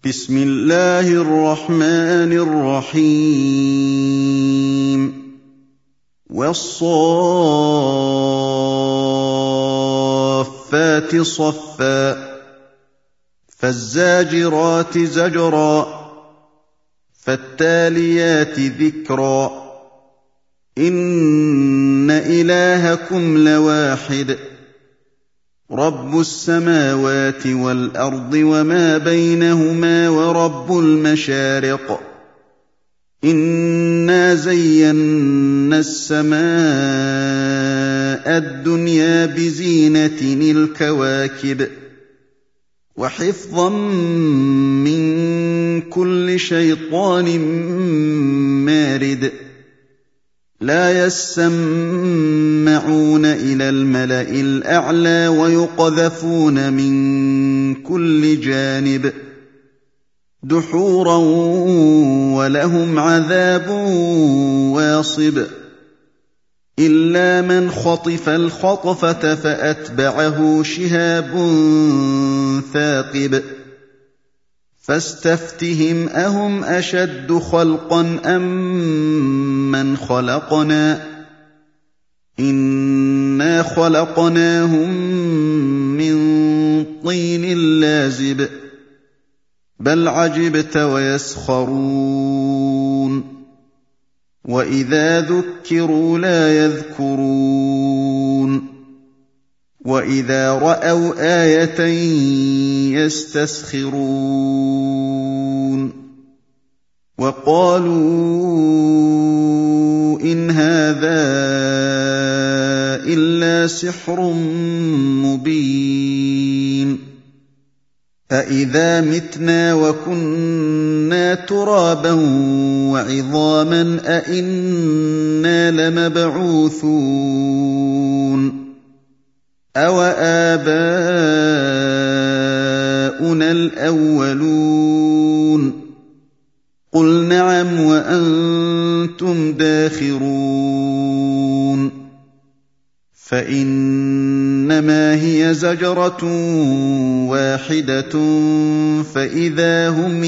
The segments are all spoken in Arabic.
بسم الله الرحمن الرحيم والصافات صفا فالزاجرات زجرا فالتاليات ذكرا إن إلهكم لواحد رب السماوات والأرض وما بينهما ورب المشارق إنا زينا السماء الدنيا بزينة الكواكب وحفظا من كل شيطان مارد لا يسمعون إلى الملأ الأعلى ويقذفون من كل جانب دحورا ولهم عذاب واصب إلا من خطف الخطفة فأتبعه شهاب ثاقب فاستفتهم أهم أشد خلقا أم من خلقنا إنا خلقناهم من طين لازب بل عجبت ويسخرون وإذا ذكروا لا يذكرون وإذا رأوا آية يستسخرون وقالوا إن هذا إلا سحر مبين أإذا متنا وكنا ترابا وعظاما أإنا لمبعوثون أَوَآبَاؤُنَا الْأَوَّلُونَ قُلْ نَعَمْ وَأَنتُمْ دَاخِرُونَ فَإِنَّمَا هِيَ زَجْرَةٌ وَاحِدَةٌ فَإِذَا هُمْ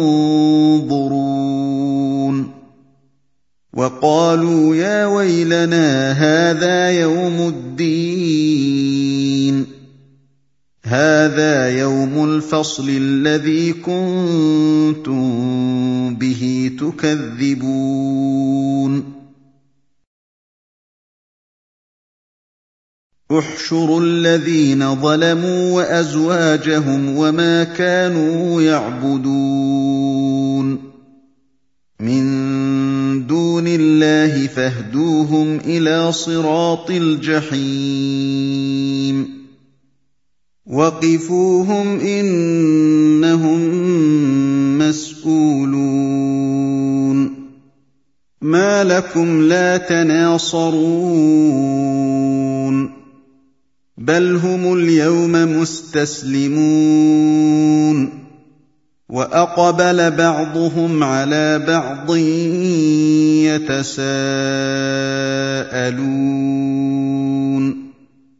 يَنظُرُونَ وَقَالُوا يَا وَيْلَنَا هَٰذَا يَوْمُ الدِّينِ هَٰذَا يَوْمُ الْفَصْلِ الَّذِي كُنتُم بِهِ تُكَذِّبُونَ احْشُرُوا الَّذِينَ ظَلَمُوا وَأَزْوَاجَهُمْ وَمَا كَانُوا يَعْبُدُونَ مِن دُونِ اللَّهِ فاهْدُوهُمْ إِلَىٰ صِرَاطِ الْجَحِيمِ وَقِفُوهُمْ إِنَّهُم مَّسْئُولُونَ مَا لَكُمْ لَا تَنَاصَرُونَ بَلْ هُمُ الْيَوْمَ مُسْتَسْلِمُونَ وَأَقْبَلَ بَعْضُهُمْ عَلَىٰ بَعْضٍ يَتَسَاءَلُونَ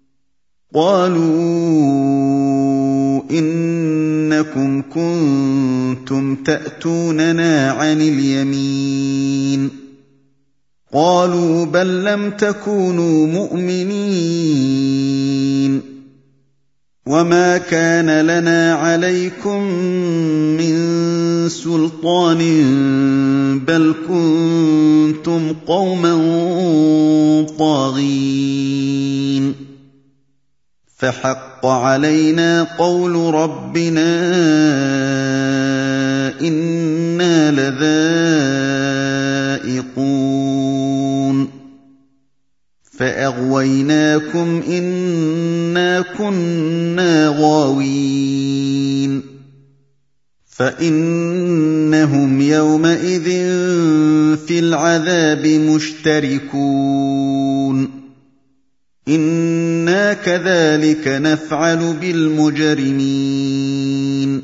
قَالُوا إِنَّكُمْ كُنتُمْ تَأْتُونَنَا عَنِ الْيَمِينِ قَالُوا بَل لَّمْ تَكُونُوا مُؤْمِنِينَ وَمَا كَانَ لَنَا عَلَيْكُم مِّن سُلْطَانٍ بَلْ كُنتُمْ قَوْمًا طَاغِينَ فَحَقَّ عَلَيْنَا قَوْلُ رَبِّنَا إِنَّا لَذَائِقُونَ فَأَغْوَيْنَاكُمْ إِنَّا كُنَّا غَاوِينَ فَإِنَّهُمْ يَوْمَئِذٍ فِي الْعَذَابِ مُشْتَرِكُونَ إِنَّا كَذَٰلِكَ نَفْعَلُ بِالْمُجْرِمِينَ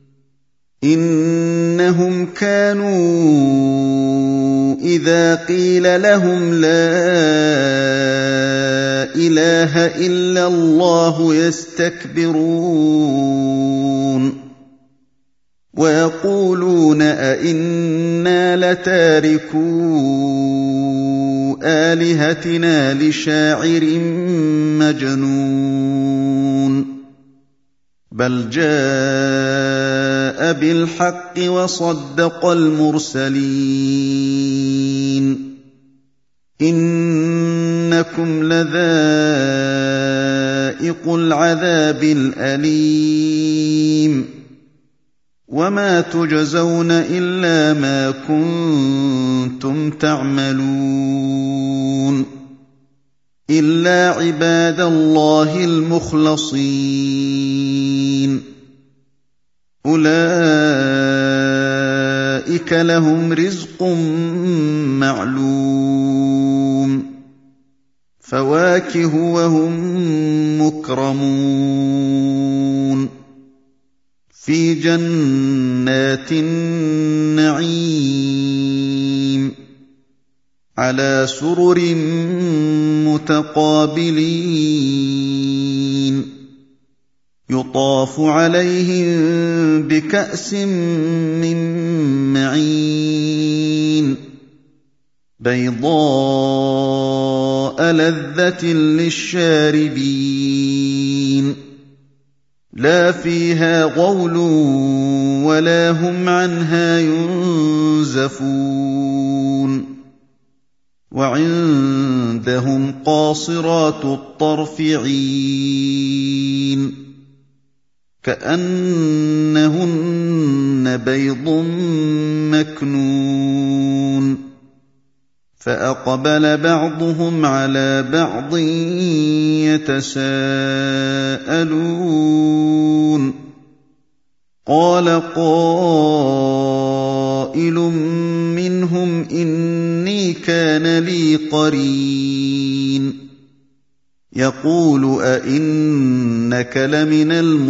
إِنَّهُمْ كَانُوا إِذَا قِيلَ لَهُمْ لَا إِلَٰهَ إِلَّا اللَّهُ يَسْتَكْبِرُونَ ويقولون أئنا لتاركو آلهتنا لشاعر مجنون بل جاء بالحق وصدق المرسلين إنكم لذائق العذاب الأليم وما تجزون إلا ما كنتم تعملون إلا عباد الله المخلصين أولئك لهم رزق معلوم فواكه وهم مكرمون في جنات النعيم على سرر متقابلين يطاف عليهم بكأس من معين بيضاء لذة للشاربين لا فيها غول ولا هم عنها ينزفون وعندهم قاصرات الطرف عين كأنهن بيض مكنون فأقبل بعضهم على بعض يتساءلون قال قائل منهم إني كان لي قرين يقول أئنك لمن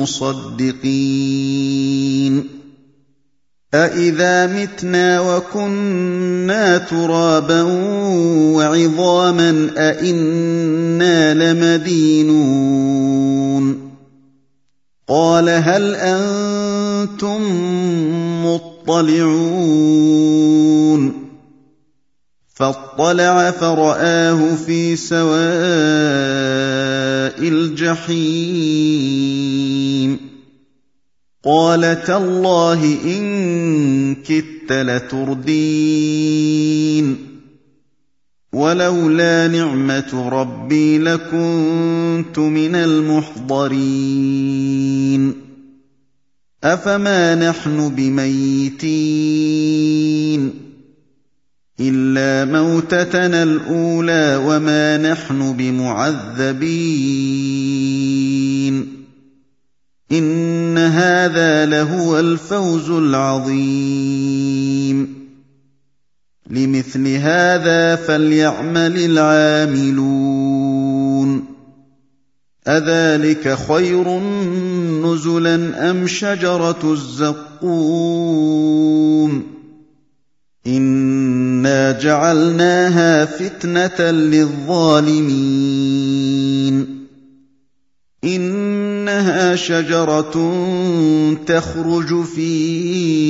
المصدقين أإذا متنا وكنا ترابا وعظاما أئنا لمدينون قال هل أنتم مطلعون فاطلع فرآه في سواء الجحيم قال تالله إن كدت لتردين ولولا نعمة ربي لكنت من المحضرين أفما نحن بميتين إلا موتتنا الأولى وما نحن بمعذبين إن هذا لهو الفوز العظيم لمثل هذا فليعمل العاملون أذلك خير نزلا أم شجرة الزقوم إنا جعلناها فتنة للظالمين إنها شجرة تخرج في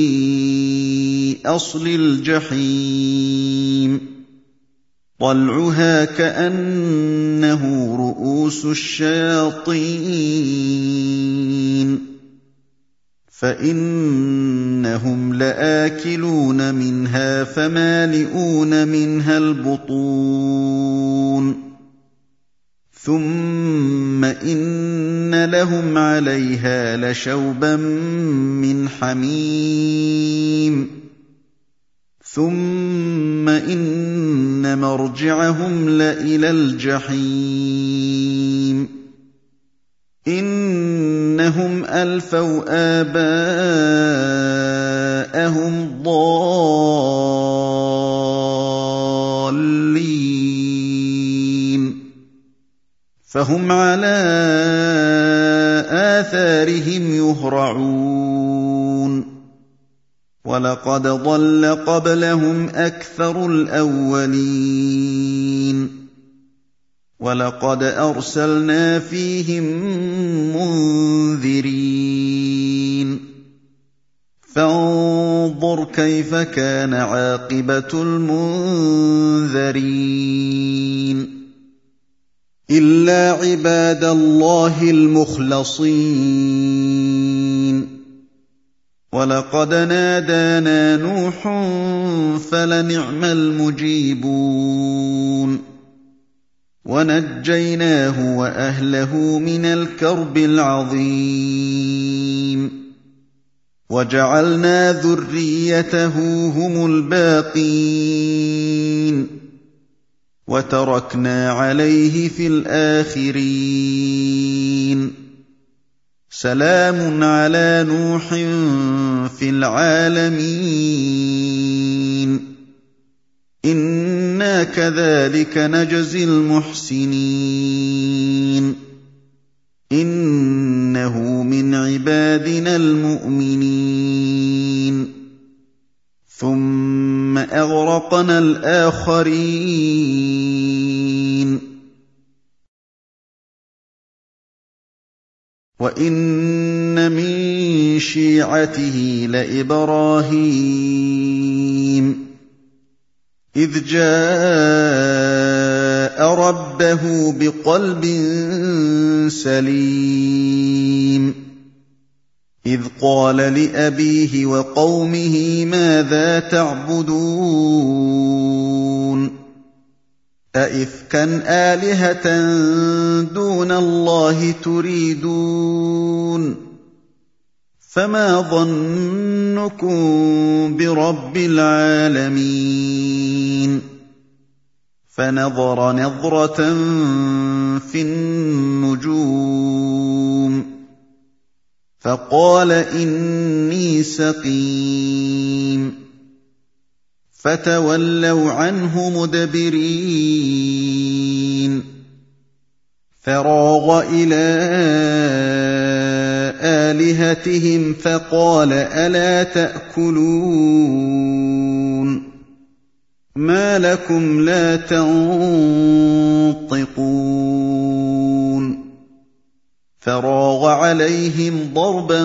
أصل الجحيم طلعها كأنه رؤوس الشياطين فإنهم لآكلون منها فمالئون منها البطون ثم إن لهم عليها لشوبا من حميم ثم إن مرجعهم لإلى الجحيم إنهم ألفوا آباءهم ضالين فهم على آثارهم يهرعون ولقد ضل قبلهم أكثر الأولين ولقد أرسلنا فيهم منذرين فانظُرْ كَيْفَ كَانَ عَاقِبَةُ الْمُنذَرِينَ إِلَّا عِبَادَ اللَّهِ الْمُخْلَصِينَ وَلَقَدْ نَادَانَا نُوحٌ فَلَنِعْمَ الْمُجِيبُونَ وَنَجَّيْنَاهُ وَأَهْلَهُ مِنَ الْكَرْبِ الْعَظِيمِ وَجَعَلْنَا ذُرِّيَّتَهُ هُمُ الْبَاقِينَ وَتَرَكْنَا عَلَيْهِ فِي الْآخِرِينَ سَلَامٌ عَلَىٰ نُوحٍ فِي الْعَالَمِينَ إِنَّا كَذَٰلِكَ نَجْزِي الْمُحْسِنِينَ إِنَّهُ مِنْ عِبَادِنَا الْمُؤْمِنِينَ ثُمَّ أَغْرَقْنَا الْآخَرِينَ وَإِنَّ مِن شِيعَتِهِ لَإِبْرَاهِيمَ إِذْ جَاءَ رَبَّهُ بِقَلْبٍ سَلِيمٍ إِذْ قَالَ لِأَبِيهِ وَقَوْمِهِ مَاذَا تَعْبُدُونَ أَئِفْكًا آلِهَةً دُونَ اللَّهِ تُرِيدُونَ فَمَا ظَنُّكُم بِرَبِّ الْعَالَمِينَ فَنَظَرَ نَظْرَةً فِي النُّجُومِ فَقَالَ إِنِّي سَقِيمٌ فَتَوَلَّوْا عَنْهُ مُدْبِرِينَ فَرَاغَ إِلَىٰ آلِهَتِهِمْ فَقَالَ أَلَا تَأْكُلُونَ مَا لَكُمْ لَا تَنطِقُونَ فَرَاغَ عَلَيْهِمْ ضَرْبًا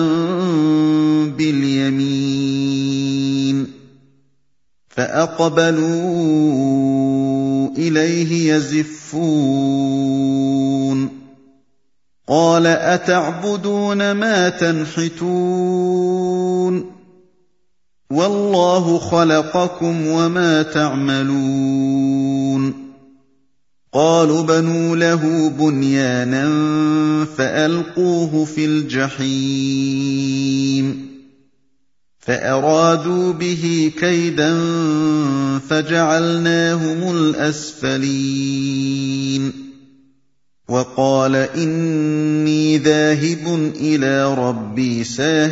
بِالْيَمِينِ فَأَقْبَلُوا إِلَيْهِ يَزِفُّونَ قَالَ أَتَعْبُدُونَ مَا تَنْحِتُونَ وَاللَّهُ خَلَقَكُمْ وَمَا تَعْمَلُونَ قَالُوا ابْنُوا لَهُ بُنْيَانًا فَأَلْقُوهُ فِي الْجَحِيمِ فَأَرَادُوا بِهِ كَيْدًا فَجَعَلْنَاهُمُ الْأَسْفَلِينَ وَقَالَ إِنِّي ذَاهِبٌ إِلَىٰ رَبِّي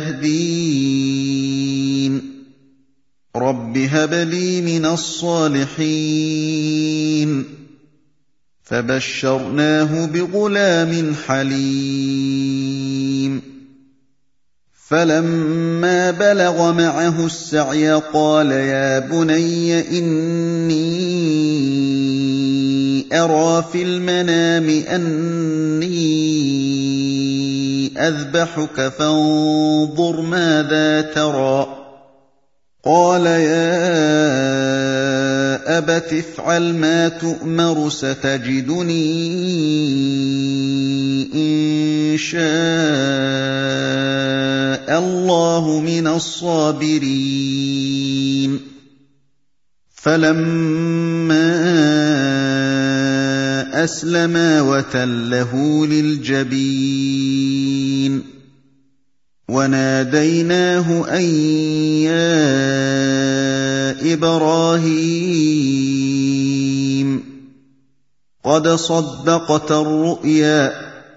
سَيَهْدِينِ رَبِّ هَبْ لِي مِنَ الصَّالِحِينَ فَبَشَّرْنَاهُ بِغُلَامٍ حَلِيمٍ فَلَمَّا بَلَغَ مَعَهُ السَّعْيَ قَالَ يَا بُنَيَّ إِنِّي أَرَىٰ فِي الْمَنَامِ أَنِّي أَذْبَحُكَ فَانظُرْ مَاذَا تَرَىٰ قَالَ يَا أَبَتِ افْعَلْ مَا تُؤْمَرُ سَتَجِدُنِي إِن شَاءَ اللَّهُ مِنَ الصَّابِرِينَ فَلَمَّا أَسْلَمَا وَتَلَّهُ لِلْجَبِينِ وَنَادَيْنَاهُ أَن يَا إِبْرَاهِيمُ قَدْ صَدَّقْتَ الرُّؤْيَا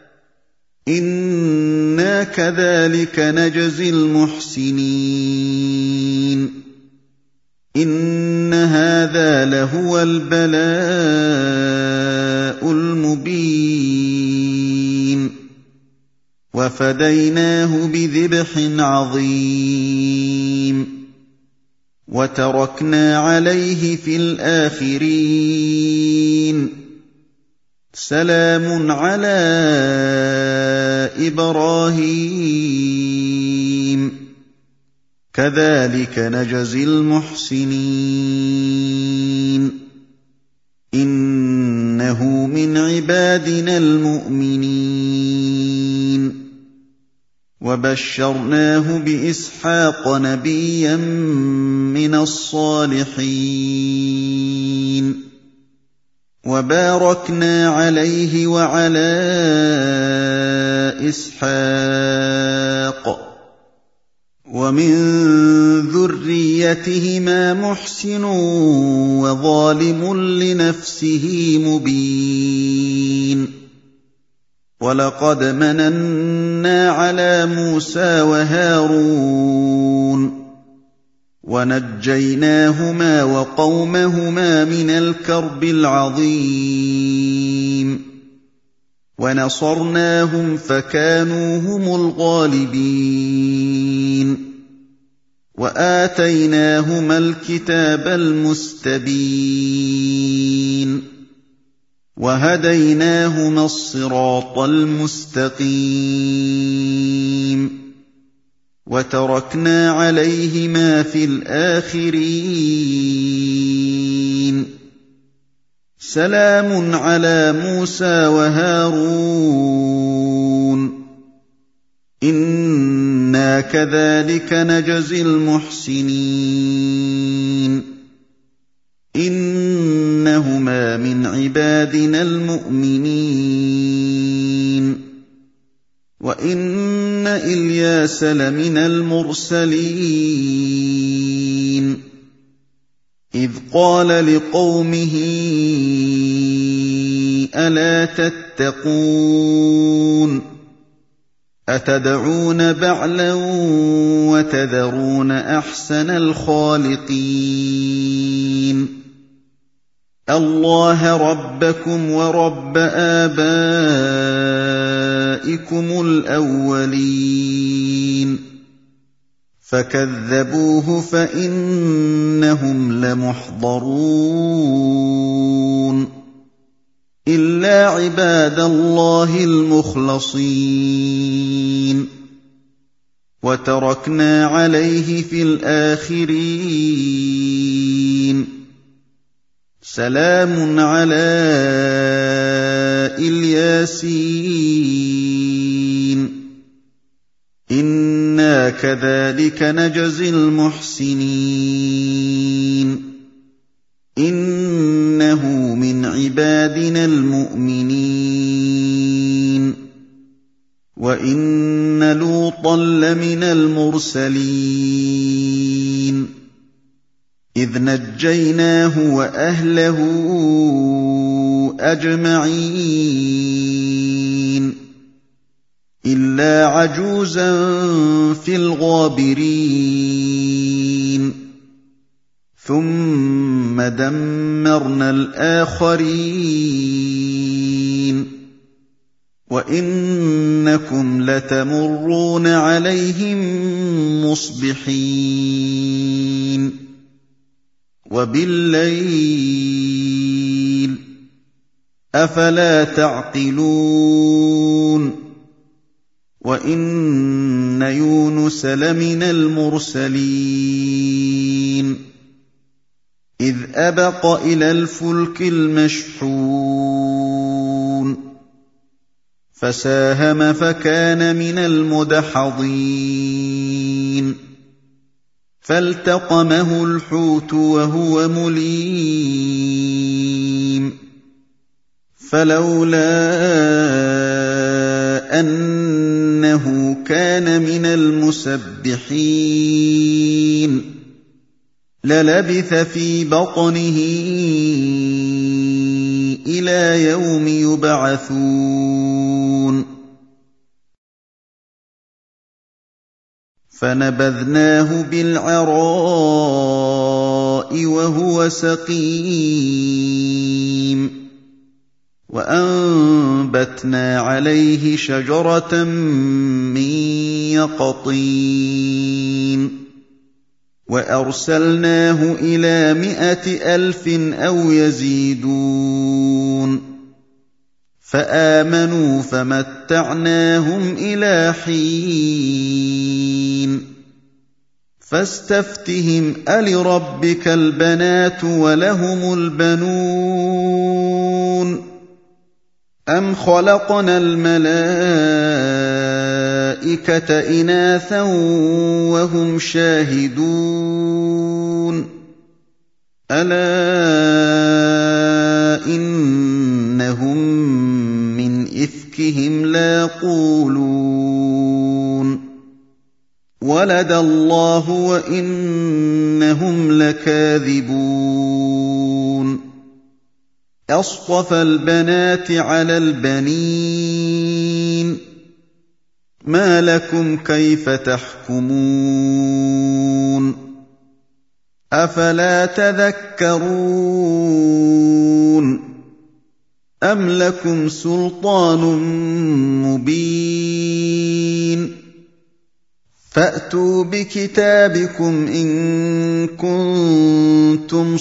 إِنَّا كَذَٰلِكَ نَجْزِي الْمُحْسِنِينَ إِنَّ هَٰذَا لَهُوَ الْبَلَاءُ الْمُبِينُ وَفَدَيْنَاهُ بِذِبْحٍ عَظِيمٍ وَتَرَكْنَا عَلَيْهِ فِي الْآخِرِينَ سَلَامٌ عَلَىٰ إِبْرَاهِيمَ كَذَٰلِكَ نَجْزِي الْمُحْسِنِينَ إِنَّهُ مِنْ عِبَادِنَا الْمُؤْمِنِينَ وَبَشَّرْنَاهُ بِإِسْحَاقَ نَبِيًّا مِّنَ الصَّالِحِينَ وَبَارَكْنَا عَلَيْهِ وَعَلَىٰ إِسْحَاقَ وَمِن ذُرِّيَّتِهِمَا مُحْسِنٌ وَظَالِمٌ لِّنَفْسِهِ مُبِينٌ وَلَقَدْ مَنَنَّا عَلَىٰ مُوسَىٰ وَهَارُونَ وَنَجَّيْنَاهُمَا وَقَوْمَهُمَا مِنَ الْكَرْبِ الْعَظِيمِ وَنَصَرْنَاهُمْ فَكَانُوا هُمُ الْغَالِبِينَ وَآتَيْنَاهُمَا الْكِتَابَ الْمُسْتَبِينَ وَهَدَيْنَاهُمَا الصِّرَاطَ الْمُسْتَقِيمَ وَتَرَكْنَا عَلَيْهِمَا فِي الْآخِرِينَ سَلَامٌ عَلَىٰ مُوسَىٰ وَهَارُونَ إِنَّا كَذَٰلِكَ نَجْزِي الْمُحْسِنِينَ إِنَّهُمَا مِنْ عِبَادِنَا الْمُؤْمِنِينَ وَإِنَّ إِلْيَاسَ لَمِنَ الْمُرْسَلِينَ إِذْ قَالَ لِقَوْمِهِ أَلَا تَتَّقُونَ أَتَدْعُونَ بَعْلًا وَتَذَرُونَ أَحْسَنَ الْخَالِقِينَ اللَّهَ رَبَّكُمْ وَرَبَّ آبَائِكُمُ الْأَوَّلِينَ فَكَذَّبُوهُ فَإِنَّهُمْ لَمُحْضَرُونَ إِلَّا عِبَادَ اللَّهِ الْمُخْلَصِينَ وَتَرَكْنَا عَلَيْهِ فِي الْآخِرِينَ سَلَامٌ عَلَىٰ الْيَاسِينَ إِنَّا كَذَٰلِكَ نَجْزِي الْمُحْسِنِينَ إِنَّهُ مِنْ عِبَادِنَا الْمُؤْمِنِينَ وَإِنَّ لُوطًا لَّمِنَ الْمُرْسَلِينَ إِذْ نَجَّيْنَاهُ وَأَهْلَهُ أَجْمَعِينَ إِلَّا عَجُوزًا فِي الْغَابِرِينَ ثُمَّ دَمَّرْنَا الْآخَرِينَ وَإِنَّكُمْ لَتَمُرُّونَ عَلَيْهِم مُّصْبِحِينَ وَبِاللَّيْلِ ۗ أَفَلَا تَعْقِلُونَ وَإِنَّ يُونُسَ لَمِنَ الْمُرْسَلِينَ إِذْ أَبَقَ إِلَى الْفُلْكِ الْمَشْحُونِ فَسَاهَمَ فَكَانَ مِنَ الْمُدْحَضِينَ فَالْتَقَمَهُ الْحُوتُ وَهُوَ مُلِيمٌ فَلَوْلَا أَنَّهُ كَانَ مِنَ الْمُسَبِّحِينَ لَلَبِثَ فِي بَطْنِهِ إِلَىٰ يَوْمِ يُبْعَثُونَ فَنَبَذْنَاهُ بِالْعَرَاءِ وَهُوَ سَقِيمٌ وَأَنبَتْنَا عَلَيْهِ شَجَرَةً مِّن يَقْطِينٍ وَأَرْسَلْنَاهُ إِلَىٰ 100,000 أَوْ يَزِيدُونَ فَآمَنُوا فَمَتَّعْنَاهُمْ إِلَىٰ حِينٍ فاستفتهم ألربك البنات ولهم البنون أم خلقنا الملائكة إناثا وهم شاهدون ألا إنهم من إفكهم ليقولون ولد الله وإنهم لكاذبون أصطفى البنات على البنين ما لكم كيف تحكمون أفلا تذكرون أم لكم سلطان مبين فأتوا بكتابكم إن كنتم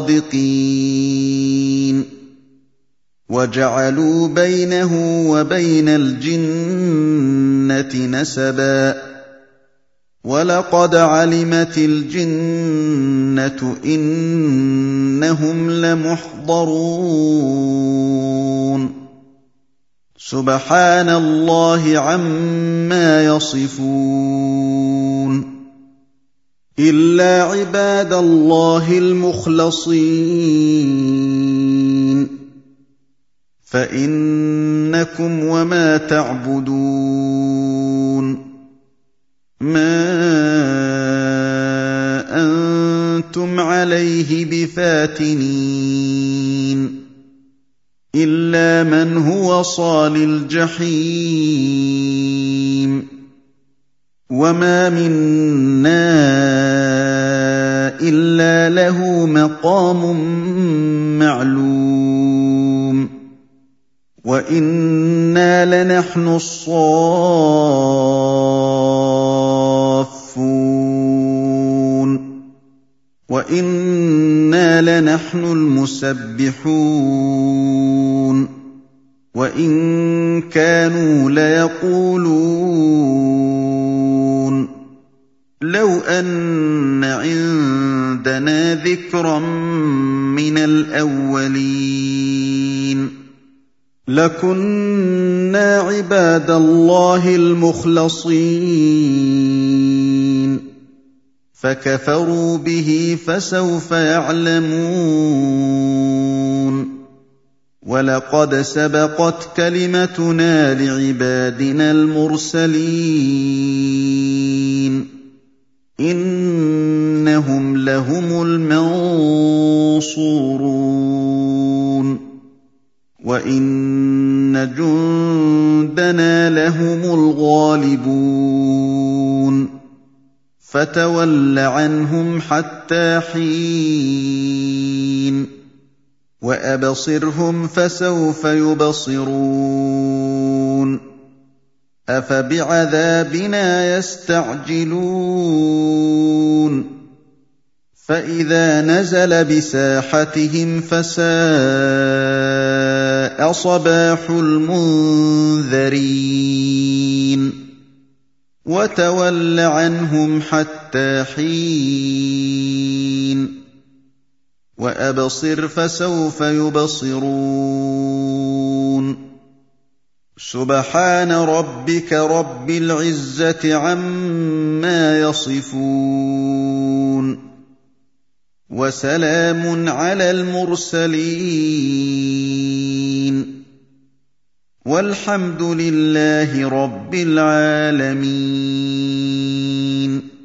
صادقين وجعلوا بينه وبين الجنة نسبا ولقد علمت الجنة إنهم لمحضرون سبحان الله عما يصفون إلا عباد الله المخلصين فإنكم وما تعبدون ما أنتم عليه بفاتنين إلا من هو صال الجحيم وما منا إلا له مقام معلوم وإنا لنحن الصافون وإنا لنحن المسبحون وإن كانوا ليقولون لو أن عندنا ذكرا من الأولين لكنا عباد الله المخلصين فكفروا به فسوف يعلمون ولقد سبقت كلمتنا لعبادنا المرسلين إنهم لهم المنصورون وإن جندنا لهم الغالبون فتول عنهم حتى حين وأبصرهم فسوف يبصرون أفبعذابنا يستعجلون فإذا نزل بساحتهم فساء صباح المنذرين وتول عنهم حتى حين وأبصر فسوف يبصرون سبحان ربك رب العزة عما يصفون وسلام على المرسلين والحمد لله رب العالمين